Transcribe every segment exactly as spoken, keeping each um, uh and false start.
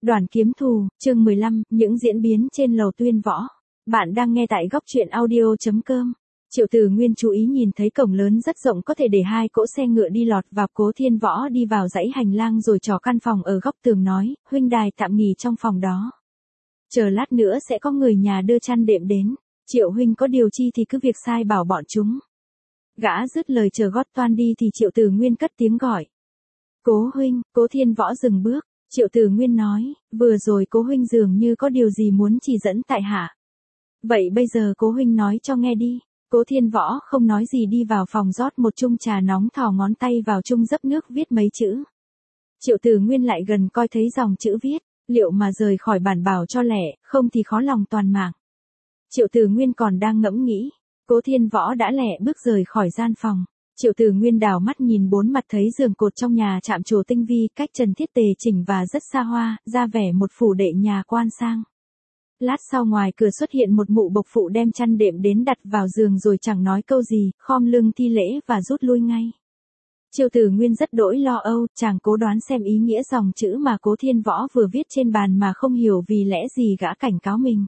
Đoàn kiếm thù, chương mười lăm, những diễn biến trên lầu Tuyên Võ. Bạn đang nghe tại góc truyện audio chấm com. Triệu Từ Nguyên chú ý nhìn thấy cổng lớn rất rộng có thể để hai cỗ xe ngựa đi lọt vào. Cố Thiên Võ đi vào dãy hành lang rồi trỏ căn phòng ở góc tường nói, huynh đài tạm nghỉ trong phòng đó. Chờ lát nữa sẽ có người nhà đưa chăn đệm đến. Triệu huynh có điều chi thì cứ việc sai bảo bọn chúng. Gã dứt lời chờ gót toan đi thì Triệu Từ Nguyên cất tiếng gọi. Cố huynh. Cố Thiên Võ dừng bước. Triệu Từ Nguyên nói, vừa rồi Cố huynh dường như có điều gì muốn chỉ dẫn tại hạ. Vậy bây giờ Cố huynh nói cho nghe đi. Cố Thiên Võ không nói gì đi vào phòng rót một chung trà nóng, thò ngón tay vào chung dấp nước viết mấy chữ. Triệu Từ Nguyên lại gần coi thấy dòng chữ viết, liệu mà rời khỏi bản bảo cho lẻ, không thì khó lòng toàn mạng. Triệu Từ Nguyên còn đang ngẫm nghĩ, Cố Thiên Võ đã lẻ bước rời khỏi gian phòng. Triệu Từ Nguyên đảo mắt nhìn bốn mặt thấy giường cột trong nhà chạm trổ tinh vi, cách trần thiết tề chỉnh và rất xa hoa, ra vẻ một phủ đệ nhà quan sang. Lát sau ngoài cửa xuất hiện một mụ bộc phụ đem chăn đệm đến đặt vào giường rồi chẳng nói câu gì, khom lưng thi lễ và rút lui ngay. Triệu Từ Nguyên rất đỗi lo âu, chàng cố đoán xem ý nghĩa dòng chữ mà Cố Thiên Võ vừa viết trên bàn mà không hiểu vì lẽ gì gã cảnh cáo mình.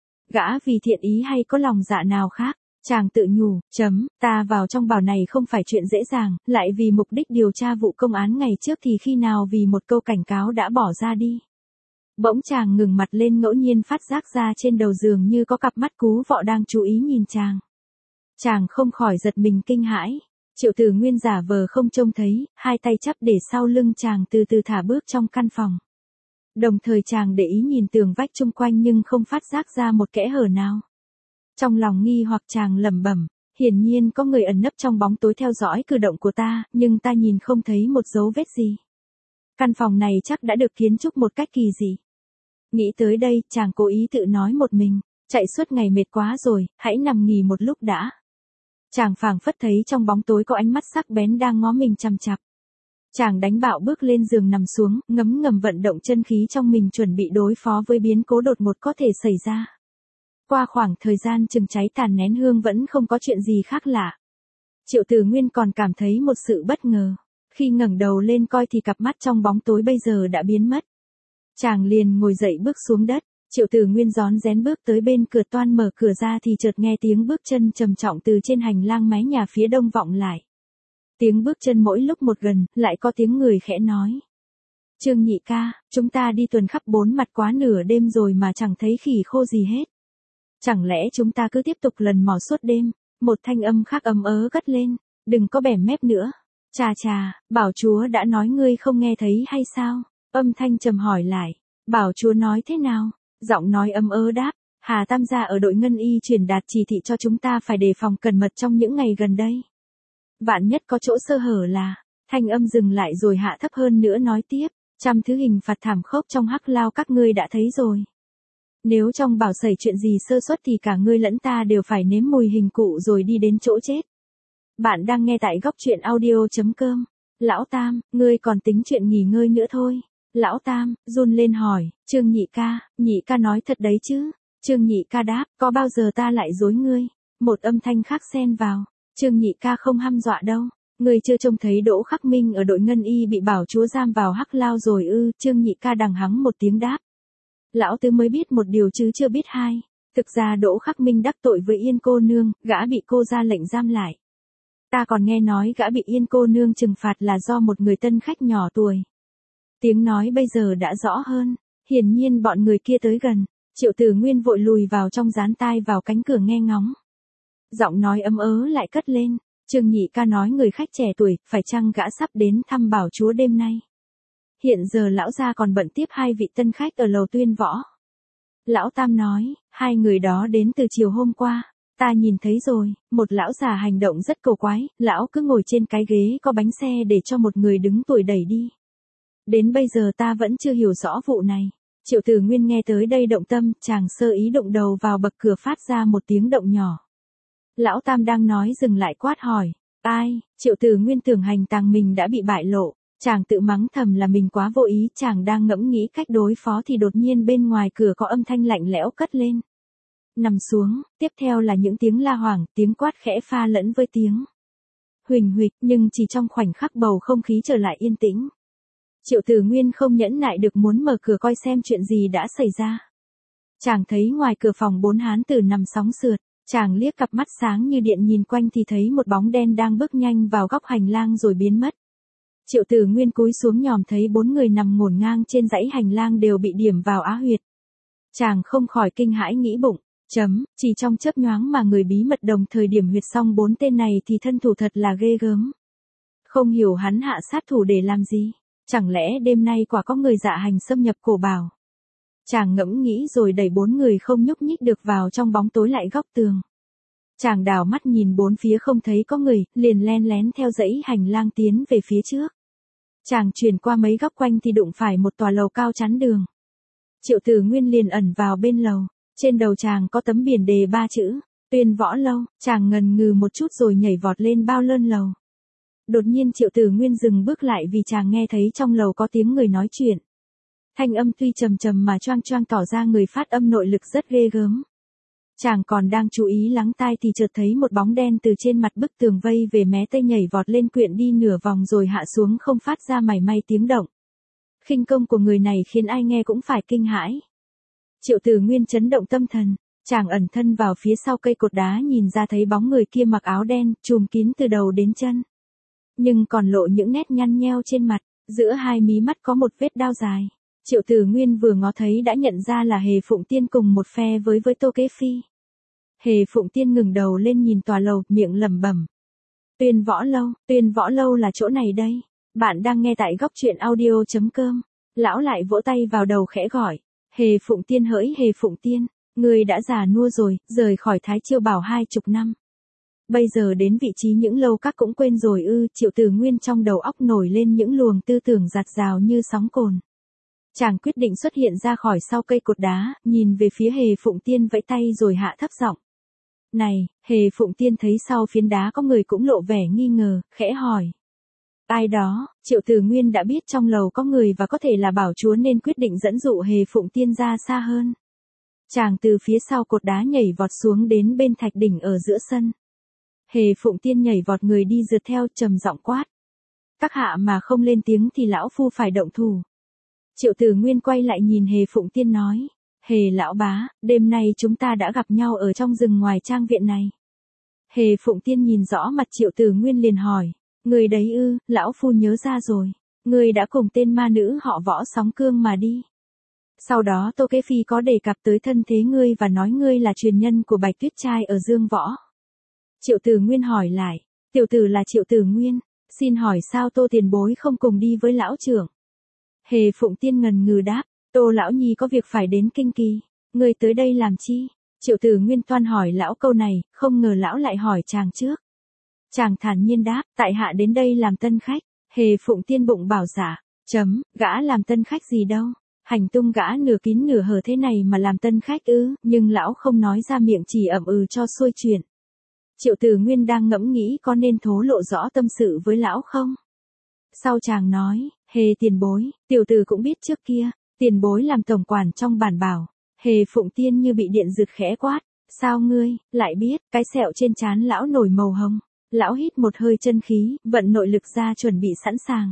Gã vì thiện ý hay có lòng dạ nào khác? Chàng tự nhủ, chấm, ta vào trong bảo này không phải chuyện dễ dàng, lại vì mục đích điều tra vụ công án ngày trước thì khi nào vì một câu cảnh cáo đã bỏ ra đi. Bỗng chàng ngừng mặt lên, ngẫu nhiên phát giác ra trên đầu giường như có cặp mắt cú vọ đang chú ý nhìn chàng. Chàng không khỏi giật mình kinh hãi. Triệu Từ Nguyên giả vờ không trông thấy, hai tay chắp để sau lưng chàng từ từ thả bước trong căn phòng. Đồng thời chàng để ý nhìn tường vách chung quanh nhưng không phát giác ra một kẽ hở nào. Trong lòng nghi hoặc chàng lẩm bẩm, hiển nhiên có người ẩn nấp trong bóng tối theo dõi cử động của ta, nhưng ta nhìn không thấy một dấu vết gì. Căn phòng này chắc đã được kiến trúc một cách kỳ dị. Nghĩ tới đây, chàng cố ý tự nói một mình, chạy suốt ngày mệt quá rồi, hãy nằm nghỉ một lúc đã. Chàng phảng phất thấy trong bóng tối có ánh mắt sắc bén đang ngó mình chằm chằm. Chàng đánh bạo bước lên giường nằm xuống, ngấm ngầm vận động chân khí trong mình chuẩn bị đối phó với biến cố đột ngột có thể xảy ra. Qua khoảng thời gian chừng cháy tàn nén hương vẫn không có chuyện gì khác lạ. Triệu Từ Nguyên còn cảm thấy một sự bất ngờ. Khi ngẩng đầu lên coi thì cặp mắt trong bóng tối bây giờ đã biến mất. Chàng liền ngồi dậy bước xuống đất. Triệu Từ Nguyên rón rén bước tới bên cửa, toan mở cửa ra thì chợt nghe tiếng bước chân trầm trọng từ trên hành lang mái nhà phía đông vọng lại. Tiếng bước chân mỗi lúc một gần, lại có tiếng người khẽ nói. Trương nhị ca, chúng ta đi tuần khắp bốn mặt quá nửa đêm rồi mà chẳng thấy khỉ khô gì hết. Chẳng lẽ chúng ta cứ tiếp tục lần mò suốt đêm? Một thanh âm khác ấm ớ cất lên. Đừng có bẻ mép nữa. Chà chà, bảo chúa đã nói ngươi không nghe thấy hay sao? Âm thanh trầm hỏi lại. Bảo chúa nói thế nào? Giọng nói ấm ớ đáp. Hà Tam gia ở đội ngân y truyền đạt chỉ thị cho chúng ta phải đề phòng cẩn mật trong những ngày gần đây. Vạn nhất có chỗ sơ hở là. Thanh âm dừng lại rồi hạ thấp hơn nữa nói tiếp. Trăm thứ hình phạt thảm khốc trong hắc lao các ngươi đã thấy rồi. Nếu trong bảo xảy chuyện gì sơ suất thì cả ngươi lẫn ta đều phải nếm mùi hình cụ rồi đi đến chỗ chết. Bạn đang nghe tại góc truyện audio chấm com. Lão Tam, ngươi còn tính chuyện nghỉ ngơi nữa thôi. Lão Tam, run lên hỏi, Trương nhị ca, nhị ca nói thật đấy chứ? Trương nhị ca đáp, có bao giờ ta lại dối ngươi? Một âm thanh khác xen vào, Trương nhị ca không hăm dọa đâu. Ngươi chưa trông thấy Đỗ Khắc Minh ở đội ngân y bị bảo chúa giam vào hắc lao rồi ư? Trương nhị ca đằng hắng một tiếng đáp. Lão tứ mới biết một điều chứ chưa biết hai. Thực ra Đỗ Khắc Minh đắc tội với Yên cô nương, gã bị cô ra lệnh giam lại. Ta còn nghe nói gã bị Yên cô nương trừng phạt là do một người tân khách nhỏ tuổi. Tiếng nói bây giờ đã rõ hơn. Hiển nhiên bọn người kia tới gần. Triệu Từ Nguyên vội lùi vào trong, dán tai vào cánh cửa nghe ngóng. Giọng nói ấm ớ lại cất lên. Trương nhị ca nói người khách trẻ tuổi, phải chăng gã sắp đến thăm bảo chúa đêm nay? Hiện giờ lão gia còn bận tiếp hai vị tân khách ở lầu Tuyên Võ. Lão Tam nói, hai người đó đến từ chiều hôm qua. Ta nhìn thấy rồi, một lão già hành động rất cầu quái, lão cứ ngồi trên cái ghế có bánh xe để cho một người đứng tuổi đẩy đi. Đến bây giờ ta vẫn chưa hiểu rõ vụ này. Triệu Từ Nguyên nghe tới đây động tâm, chàng sơ ý đụng đầu vào bậc cửa phát ra một tiếng động nhỏ. Lão Tam đang nói dừng lại quát hỏi, ai? Triệu Từ Nguyên tưởng hành tàng mình đã bị bại lộ. Chàng tự mắng thầm là mình quá vô ý, chàng đang ngẫm nghĩ cách đối phó thì đột nhiên bên ngoài cửa có âm thanh lạnh lẽo cất lên. Nằm xuống, tiếp theo là những tiếng la hoảng, tiếng quát khẽ pha lẫn với tiếng huỳnh huỵch, nhưng chỉ trong khoảnh khắc bầu không khí trở lại yên tĩnh. Triệu Tử Nguyên không nhẫn nại được muốn mở cửa coi xem chuyện gì đã xảy ra. Chàng thấy ngoài cửa phòng bốn hán tử nằm sóng sượt, chàng liếc cặp mắt sáng như điện nhìn quanh thì thấy một bóng đen đang bước nhanh vào góc hành lang rồi biến mất. Triệu Tử Nguyên cúi xuống nhòm thấy bốn người nằm ngổn ngang trên dãy hành lang đều bị điểm vào á huyệt. Chàng không khỏi kinh hãi nghĩ bụng, chấm, chỉ trong chớp nhoáng mà người bí mật đồng thời điểm huyệt xong bốn tên này thì thân thủ thật là ghê gớm. Không hiểu hắn hạ sát thủ để làm gì, chẳng lẽ đêm nay quả có người dạ hành xâm nhập cổ bảo. Chàng ngẫm nghĩ rồi đẩy bốn người không nhúc nhích được vào trong bóng tối lại góc tường. Chàng đảo mắt nhìn bốn phía không thấy có người, liền len lén theo dãy hành lang tiến về phía trước. Chàng chuyển qua mấy góc quanh thì đụng phải một tòa lầu cao chắn đường. Triệu Tử Nguyên liền ẩn vào bên lầu, trên đầu chàng có tấm biển đề ba chữ, Tuyên Võ Lâu, chàng ngần ngừ một chút rồi nhảy vọt lên bao lơn lầu. Đột nhiên Triệu Tử Nguyên dừng bước lại vì chàng nghe thấy trong lầu có tiếng người nói chuyện. Thanh âm tuy trầm trầm mà choang choang tỏ ra người phát âm nội lực rất ghê gớm. Chàng còn đang chú ý lắng tai thì chợt thấy một bóng đen từ trên mặt bức tường vây về mé tây nhảy vọt lên quyện đi nửa vòng rồi hạ xuống không phát ra mảy may tiếng động. Khinh công của người này khiến ai nghe cũng phải kinh hãi. Triệu Tử Nguyên chấn động tâm thần, chàng ẩn thân vào phía sau cây cột đá nhìn ra thấy bóng người kia mặc áo đen, trùm kín từ đầu đến chân. Nhưng còn lộ những nét nhăn nheo trên mặt, giữa hai mí mắt có một vết đao dài. Triệu Tử Nguyên vừa ngó thấy đã nhận ra là Hề Phụng Tiên cùng một phe với với Tô Kế Phi. Hề Phụng Tiên ngừng đầu lên nhìn tòa lầu, miệng lẩm bẩm. Tuyên Võ Lâu, Tuyên Võ Lâu là chỗ này đây. Bạn đang nghe tại góc truyện audio chấm com. Lão lại vỗ tay vào đầu khẽ gọi. Hề Phụng Tiên hỡi Hề Phụng Tiên, người đã già nua rồi, rời khỏi Thái Chiêu Bảo hai chục năm. Bây giờ đến vị trí những lâu các cũng quên rồi ư. Triệu Tử Nguyên trong đầu óc nổi lên những luồng tư tưởng giạt rào như sóng cồn. Chàng quyết định xuất hiện ra khỏi sau cây cột đá, nhìn về phía Hề Phụng Tiên vẫy tay rồi hạ thấp giọng. Này, Hề Phụng Tiên thấy sau phiến đá có người cũng lộ vẻ nghi ngờ, khẽ hỏi. Ai đó, Triệu Tử Nguyên đã biết trong lầu có người và có thể là bảo chúa nên quyết định dẫn dụ Hề Phụng Tiên ra xa hơn. Chàng từ phía sau cột đá nhảy vọt xuống đến bên thạch đỉnh ở giữa sân. Hề Phụng Tiên nhảy vọt người đi rượt theo trầm giọng quát. Các hạ mà không lên tiếng thì lão phu phải động thủ. Triệu Tử Nguyên quay lại nhìn Hề Phụng Tiên nói. Hề lão bá, đêm nay chúng ta đã gặp nhau ở trong rừng ngoài trang viện này. Hề Phụng Tiên nhìn rõ mặt Triệu Tử Nguyên liền hỏi. Người đấy ư, lão phu nhớ ra rồi. Người đã cùng tên ma nữ họ Võ Sóng Cương mà đi. Sau đó Tô Kế Phi có đề cập tới thân thế ngươi và nói ngươi là truyền nhân của Bạch Tuyết Trai ở Dương Võ. Triệu Tử Nguyên hỏi lại. Tiểu tử là Triệu Tử Nguyên, xin hỏi sao Tô tiền bối không cùng đi với lão trưởng? Hề Phụng Tiên ngần ngừ đáp. Tô lão nhi có việc phải đến Kinh Kỳ. Ngươi tới đây làm chi? Triệu Tử Nguyên toan hỏi lão câu này, không ngờ lão lại hỏi chàng trước. Chàng thản nhiên đáp, tại hạ đến đây làm tân khách. Hề Phụng Tiên bụng bảo dạ, chấm, gã làm tân khách gì đâu. Hành tung gã nửa kín nửa hở thế này mà làm tân khách ư, nhưng lão không nói ra miệng chỉ ậm ừ cho xuôi chuyện. Triệu Tử Nguyên đang ngẫm nghĩ có nên thố lộ rõ tâm sự với lão không? Sau chàng nói, Hề tiền bối, tiểu tử cũng biết trước kia, tiền bối làm tổng quản trong bản bảo. Hề Phụng Tiên như bị điện giật khẽ quát, sao ngươi, lại biết, cái sẹo trên trán lão nổi màu hồng. Lão hít một hơi chân khí, vận nội lực ra chuẩn bị sẵn sàng.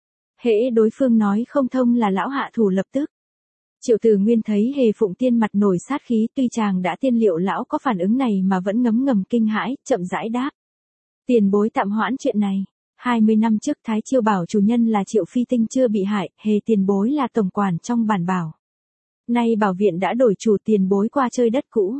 Hễ đối phương nói không thông là lão hạ thủ lập tức. Triệu Tử Nguyên thấy Hề Phụng Tiên mặt nổi sát khí, tuy chàng đã tiên liệu lão có phản ứng này mà vẫn ngấm ngầm kinh hãi, chậm rãi đáp. Tiền bối tạm hoãn chuyện này. hai mươi năm trước Thái Chiêu Bảo chủ nhân là Triệu Phi Tinh chưa bị hại, Hề tiền bối là tổng quản trong bản bảo. Nay bảo viện đã đổi chủ, tiền bối qua chơi đất cũ.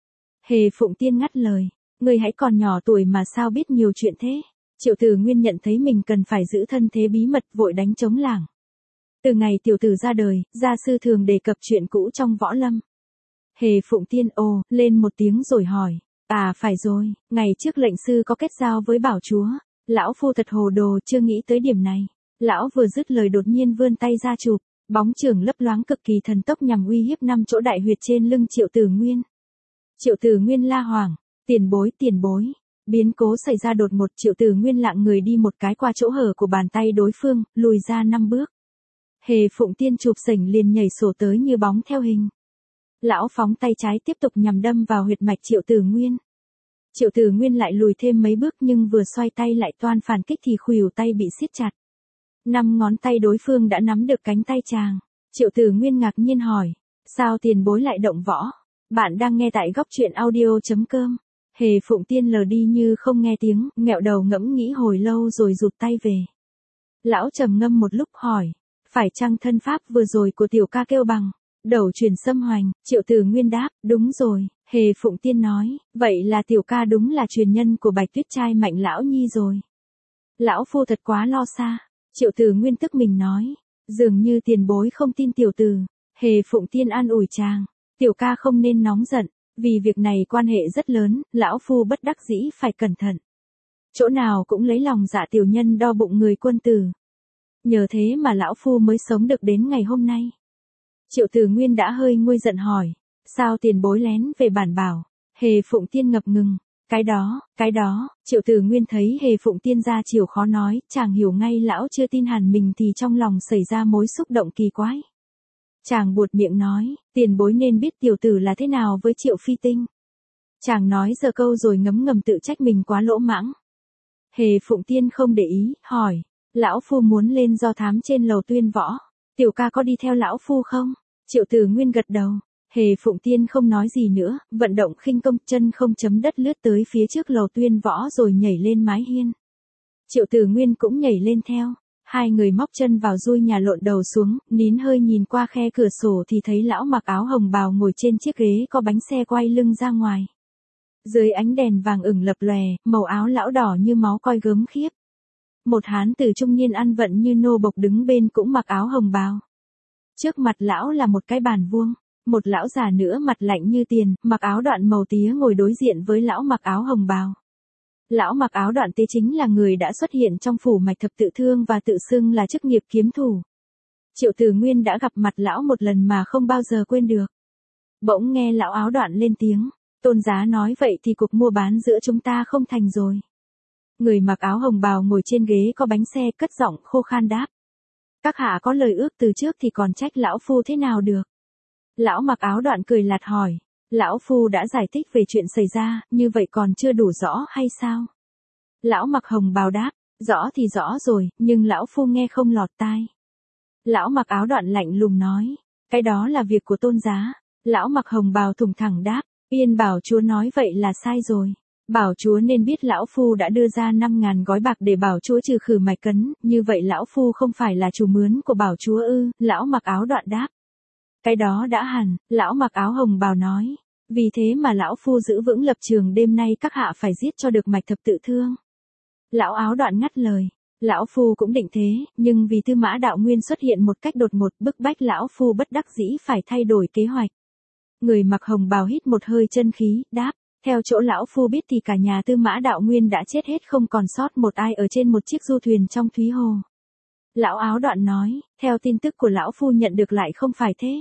Hề Phụng Tiên ngắt lời. Ngươi hãy còn nhỏ tuổi mà sao biết nhiều chuyện thế? Triệu Tử Nguyên nhận thấy mình cần phải giữ thân thế bí mật, vội đánh trống lảng. Từ ngày tiểu tử ra đời, gia sư thường đề cập chuyện cũ trong võ lâm. Hề Phụng Tiên ồ, lên một tiếng rồi hỏi. À phải rồi, ngày trước lệnh sư có kết giao với bảo chúa. Lão phu thật hồ đồ chưa nghĩ tới điểm này. Lão vừa dứt lời đột nhiên vươn tay ra chụp. Bóng chưởng lấp loáng cực kỳ thần tốc nhằm uy hiếp năm chỗ đại huyệt trên lưng Triệu Tử Nguyên. Triệu Tử Nguyên la hoảng. Tiền bối tiền bối. Biến cố xảy ra đột một, Triệu Tử Nguyên lạng người đi một cái qua chỗ hở của bàn tay đối phương, lùi ra năm bước. Hề Phụng Tiên chụp sảnh liền nhảy sổ tới như bóng theo hình. Lão phóng tay trái tiếp tục nhằm đâm vào huyệt mạch Triệu Tử Nguyên. Triệu Tử Nguyên lại lùi thêm mấy bước nhưng vừa xoay tay lại toan phản kích thì khuỷu tay bị siết chặt. Năm ngón tay đối phương đã nắm được cánh tay chàng. Triệu Tử Nguyên ngạc nhiên hỏi. Sao tiền bối lại động võ? Bạn đang nghe tại góc truyện audio.com. Hề Phụng Tiên lờ đi như không nghe tiếng, nghẹo đầu ngẫm nghĩ hồi lâu rồi rụt tay về. Lão trầm ngâm một lúc hỏi. Phải chăng thân pháp vừa rồi của tiểu ca kêu bằng đầu truyền xâm hoành? Triệu Tử Nguyên đáp. Đúng rồi. Hề Phụng Tiên nói. Vậy là tiểu ca đúng là truyền nhân của Bạch Tuyết trai Mạnh lão nhi rồi. Lão phu thật quá lo xa. Triệu Tử Nguyên tức mình nói. Dường như tiền bối không tin tiểu tử. Hề Phụng Tiên an ủi chàng. Tiểu ca không nên nóng giận. Vì việc này quan hệ rất lớn, lão phu bất đắc dĩ phải cẩn thận. Chỗ nào cũng lấy lòng dạ tiểu nhân đo bụng người quân tử. Nhờ thế mà lão phu mới sống được đến ngày hôm nay. Triệu Tử Nguyên đã hơi nguôi giận hỏi. Sao tiền bối lén về bản bảo? Hề Phụng Tiên ngập ngừng. Cái đó, cái đó, Triệu Tử Nguyên thấy Hề Phụng Tiên ra chiều khó nói, chàng hiểu ngay lão chưa tin hẳn mình thì trong lòng xảy ra mối xúc động kỳ quái. Chàng buột miệng nói, tiền bối nên biết tiểu tử là thế nào với Triệu Phi Tinh. Chàng nói giờ câu rồi ngấm ngầm tự trách mình quá lỗ mãng. Hề Phụng Tiên không để ý, hỏi, lão phu muốn lên do thám trên lầu tuyên võ, tiểu ca có đi theo lão phu không? Triệu Tử Nguyên gật đầu. Hề Phụng Tiên không nói gì nữa, vận động khinh công, chân không chấm đất lướt tới phía trước lầu tuyên võ rồi nhảy lên mái hiên. Triệu Tử Nguyên cũng nhảy lên theo, hai người móc chân vào dui nhà lộn đầu xuống, nín hơi nhìn qua khe cửa sổ thì thấy lão mặc áo hồng bào ngồi trên chiếc ghế có bánh xe quay lưng ra ngoài. Dưới ánh đèn vàng ửng lập lòe, màu áo lão đỏ như máu coi gớm khiếp. Một hán tử trung niên ăn vận như nô bộc đứng bên cũng mặc áo hồng bào. Trước mặt lão là một cái bàn vuông. Một lão già nữa mặt lạnh như tiền, mặc áo đoạn màu tía ngồi đối diện với lão mặc áo hồng bào. Lão mặc áo đoạn tía chính là người đã xuất hiện trong phủ mạch thập tự thương và tự xưng là chức nghiệp kiếm thủ. Triệu Tử Nguyên đã gặp mặt lão một lần mà không bao giờ quên được. Bỗng nghe lão áo đoạn lên tiếng, Tôn giá nói vậy thì cuộc mua bán giữa chúng ta không thành rồi. Người mặc áo hồng bào ngồi trên ghế có bánh xe cất giọng khô khan đáp. Các hạ có lời ước từ trước thì còn trách lão phu thế nào được. Lão mặc áo đoạn cười lạt hỏi, lão phu đã giải thích về chuyện xảy ra, như vậy còn chưa đủ rõ hay sao? Lão mặc hồng bào đáp, rõ thì rõ rồi, nhưng lão phu nghe không lọt tai. Lão mặc áo đoạn lạnh lùng nói, cái đó là việc của tôn giá. Lão mặc hồng bào thùng thẳng đáp, Yên bảo chúa nói vậy là sai rồi. Bảo chúa nên biết lão phu đã đưa ra năm ngàn gói bạc để bảo chúa trừ khử mạch cấn, như vậy lão phu không phải là chủ mướn của bảo chúa ư? Lão mặc áo đoạn đáp. Cái đó đã hẳn, lão mặc áo hồng bào nói. Vì thế mà lão phu giữ vững lập trường đêm nay các hạ phải giết cho được mạch thập tự thương. Lão áo đoạn ngắt lời. Lão phu cũng định thế, nhưng vì Tư Mã Đạo Nguyên xuất hiện một cách đột ngột bức bách lão phu bất đắc dĩ phải thay đổi kế hoạch. Người mặc hồng bào hít một hơi chân khí, đáp. Theo chỗ lão phu biết thì cả nhà Tư Mã Đạo Nguyên đã chết hết không còn sót một ai ở trên một chiếc du thuyền trong Thúy Hồ. Lão áo đoạn nói, theo tin tức của lão phu nhận được lại không phải thế.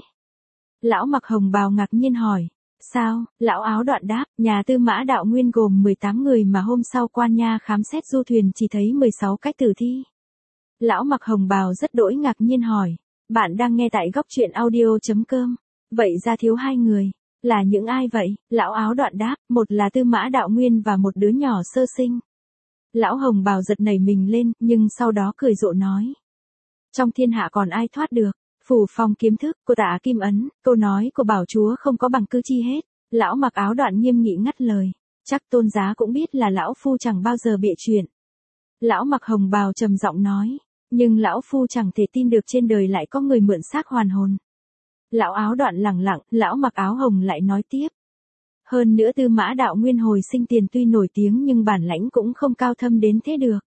Lão mặc hồng bào ngạc nhiên hỏi, sao? Lão áo đoạn đáp, nhà Tư Mã Đạo Nguyên gồm mười tám người mà hôm sau quan nha khám xét du thuyền chỉ thấy mười sáu cái tử thi. Lão mặc hồng bào rất đỗi ngạc nhiên hỏi, bạn đang nghe tại góc truyện audio.com, vậy ra thiếu hai người, là những ai vậy? Lão áo đoạn đáp, một là Tư Mã Đạo Nguyên và một đứa nhỏ sơ sinh. Lão hồng bào giật nảy mình lên, nhưng sau đó cười rộ nói, trong thiên hạ còn ai thoát được? Phủ phong kiếm thức của Tạ Kim Ấn, câu nói của bảo chúa không có bằng cứ chi hết. Lão mặc áo đoạn nghiêm nghị ngắt lời, chắc tôn giá cũng biết là lão phu chẳng bao giờ bịa chuyện. Lão mặc hồng bào trầm giọng nói, nhưng lão phu chẳng thể tin được trên đời lại có người mượn xác hoàn hồn. Lão áo đoạn lẳng lặng, lão mặc áo hồng lại nói tiếp. Hơn nữa Tư Mã Đạo Nguyên hồi sinh tiền tuy nổi tiếng nhưng bản lãnh cũng không cao thâm đến thế được.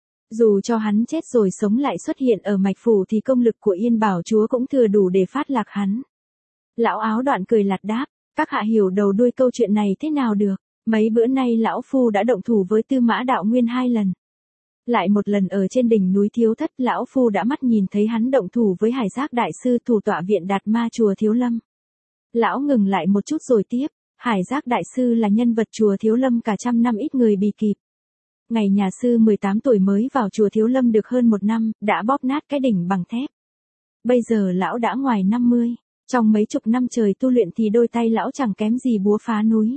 Dù cho hắn chết rồi sống lại xuất hiện ở mạch phủ thì công lực của Yên Bảo chúa cũng thừa đủ để phát lạc hắn. Lão áo đoạn cười lạt đáp, các hạ hiểu đầu đuôi câu chuyện này thế nào được, mấy bữa nay lão phu đã động thủ với Tư Mã Đạo Nguyên hai lần. Lại một lần ở trên đỉnh núi Thiếu Thất lão phu đã mắt nhìn thấy hắn động thủ với Hải Giác đại sư thủ tọa viện Đạt Ma chùa Thiếu Lâm. Lão ngừng lại một chút rồi tiếp, Hải Giác đại sư là nhân vật chùa Thiếu Lâm cả trăm năm ít người bì kịp. Ngày nhà sư mười tám tuổi mới vào chùa Thiếu Lâm được hơn một năm, đã bóp nát cái đỉnh bằng thép. Bây giờ lão đã ngoài năm mươi, trong mấy chục năm trời tu luyện thì đôi tay lão chẳng kém gì búa phá núi.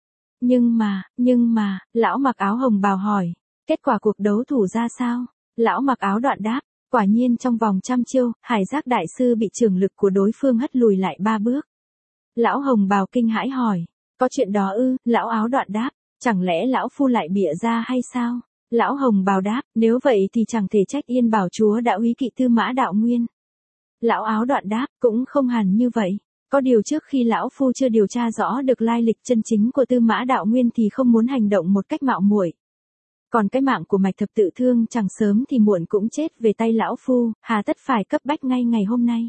Nhưng mà, nhưng mà, lão mặc áo hồng bào hỏi, kết quả cuộc đấu thủ ra sao? Lão mặc áo đoạn đáp, Quả nhiên trong vòng trăm chiêu, Hải Giác đại sư bị trường lực của đối phương hất lùi lại ba bước. Lão Hồng Bào kinh hãi hỏi, có chuyện đó ư? Lão Áo Đoạn đáp, chẳng lẽ lão phu lại bịa ra hay sao? Lão Hồng Bào đáp, nếu vậy thì chẳng thể trách Yên Bảo chúa đã úy kỵ Tư Mã Đạo Nguyên. Lão Áo Đoạn đáp, cũng không hẳn như vậy. Có điều trước khi lão phu chưa điều tra rõ được lai lịch chân chính của Tư Mã Đạo Nguyên thì không muốn hành động một cách mạo muội. Còn cái mạng của Mạch Thập Tự Thương chẳng sớm thì muộn cũng chết về tay lão phu, hà tất phải cấp bách ngay ngày hôm nay.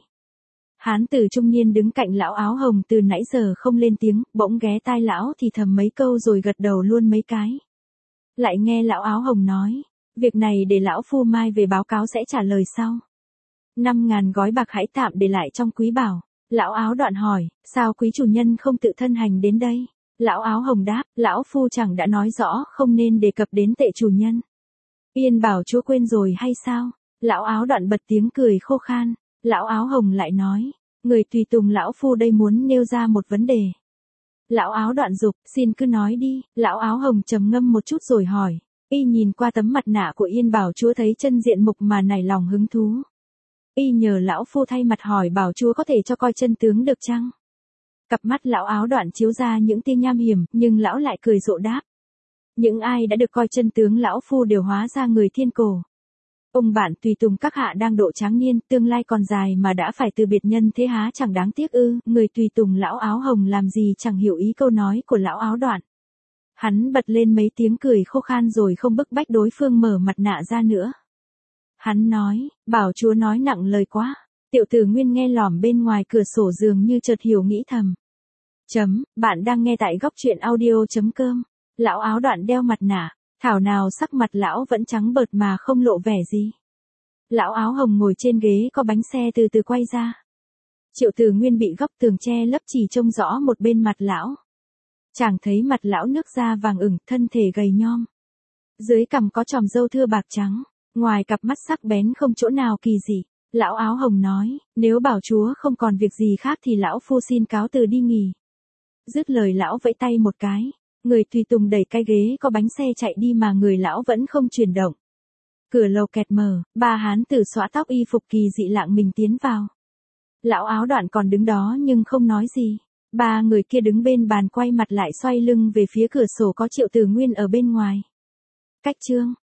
Hán tử trung niên đứng cạnh lão áo hồng từ nãy giờ không lên tiếng, bỗng ghé tai lão thì thầm mấy câu rồi gật đầu luôn mấy cái. Lại nghe lão áo hồng nói, việc này để lão phu mai về báo cáo sẽ trả lời sau. Năm ngàn gói bạc hãy tạm để lại trong quý bảo. Lão Áo Đoạn hỏi, sao quý chủ nhân không tự thân hành đến đây? Lão Áo Hồng đáp, lão phu chẳng đã nói rõ không nên đề cập đến tệ chủ nhân. Yên Bảo chúa quên rồi hay sao? Lão Áo Đoạn bật tiếng cười khô khan. Lão Áo Hồng lại nói, người tùy tùng lão phu đây muốn nêu ra một vấn đề. Lão Áo Đoạn dục, xin cứ nói đi. Lão Áo Hồng trầm ngâm một chút rồi hỏi. Y nhìn qua tấm mặt nạ của Yên Bảo chúa thấy chân diện mục mà nảy lòng hứng thú. Y nhờ lão phu thay mặt hỏi Bảo chúa có thể cho coi chân tướng được chăng? Cặp mắt lão Áo Đoạn chiếu ra những tia nham hiểm, nhưng lão lại cười rộ đáp. Những ai đã được coi chân tướng lão phu đều hóa ra người thiên cổ. Ông bạn tùy tùng các hạ đang độ tráng niên, tương lai còn dài mà đã phải từ biệt nhân thế há chẳng đáng tiếc ư? Người tùy tùng lão Áo Hồng làm gì chẳng hiểu ý câu nói của lão Áo Đoạn. Hắn bật lên mấy tiếng cười khô khan rồi không bức bách đối phương mở mặt nạ ra nữa. Hắn nói, Bảo chúa nói nặng lời quá. Tiểu tử Nguyên nghe lỏm bên ngoài cửa sổ dường như chợt hiểu nghĩ thầm. Chấm, bạn đang nghe tại góc truyện audio chấm com. Lão Áo Đoạn đeo mặt nạ, thảo nào sắc mặt lão vẫn trắng bợt mà không lộ vẻ gì. Lão Áo Hồng ngồi trên ghế có bánh xe từ từ quay ra. Triệu Tử Nguyên bị góc tường che lấp chỉ trông rõ một bên mặt lão. Chàng thấy mặt lão nước da vàng ửng, thân thể gầy nhom. Dưới cằm có chòm râu thưa bạc trắng. Ngoài cặp mắt sắc bén không chỗ nào kỳ dị, lão Áo Hồng nói, nếu Bảo chúa không còn việc gì khác thì lão phu xin cáo từ đi nghỉ. Dứt lời lão vẫy tay một cái, người tùy tùng đẩy cái ghế có bánh xe chạy đi mà người lão vẫn không chuyển động. Cửa lầu kẹt mở, ba hán tử xõa tóc y phục kỳ dị lạng mình tiến vào. Lão Áo Đoạn còn đứng đó nhưng không nói gì. Ba người kia đứng bên bàn quay mặt lại xoay lưng về phía cửa sổ có Triệu Tử Nguyên ở bên ngoài. Cách chương